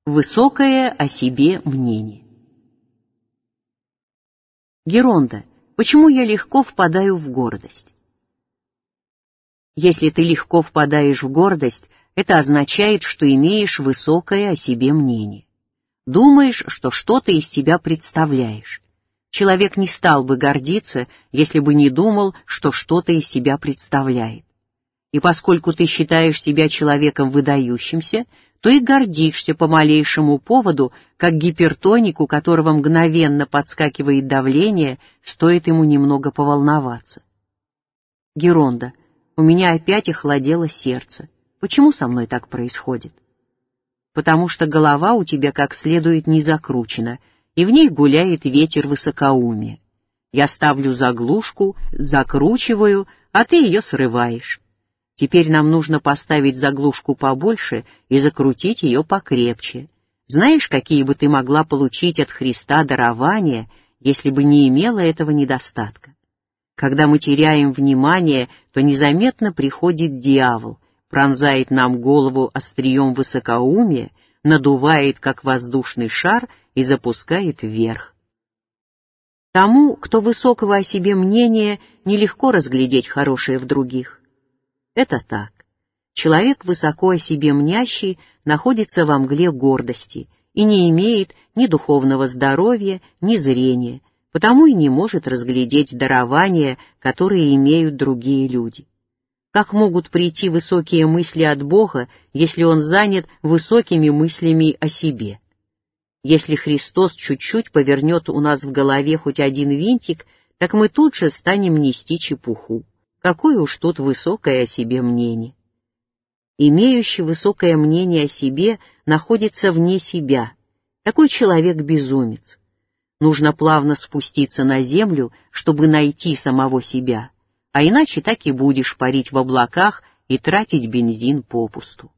Высокое о себе мнение. Геронда, почему я легко впадаю в гордость? Если ты легко впадаешь в гордость, это означает, что имеешь высокое о себе мнение. Думаешь, что что-то из себя представляешь. Человек не стал бы гордиться, если бы не думал, что что-то из себя представляет. И поскольку ты считаешь себя человеком выдающимся, то и гордишься по малейшему поводу, как гипертоник, у которого мгновенно подскакивает давление, стоит ему немного поволноваться. Геронда, у меня опять охладело сердце. Почему со мной так происходит? Потому что голова у тебя как следует не закручена, и в ней гуляет ветер высокоумия. Я ставлю заглушку, закручиваю, а ты ее срываешь. Теперь нам нужно поставить заглушку побольше и закрутить ее покрепче. Знаешь, какие бы ты могла получить от Христа дарования, если бы не имела этого недостатка? Когда мы теряем внимание, то незаметно приходит дьявол, пронзает нам голову острием высокоумия, надувает, как воздушный шар, и запускает вверх. Тому, кто высокого о себе мнения, нелегко разглядеть хорошее в других. Это так. Человек высоко о себе мнящий находится во мгле гордости и не имеет ни духовного здоровья, ни зрения, потому и не может разглядеть дарования, которые имеют другие люди. Как могут прийти высокие мысли от Бога, если он занят высокими мыслями о себе? Если Христос чуть-чуть повернет у нас в голове хоть один винтик, так мы тут же станем нести чепуху. Какое уж тут высокое о себе мнение. Имеющий высокое мнение о себе находится вне себя. Такой человек безумец. Нужно плавно спуститься на землю, чтобы найти самого себя, а иначе так и будешь парить в облаках и тратить бензин попусту.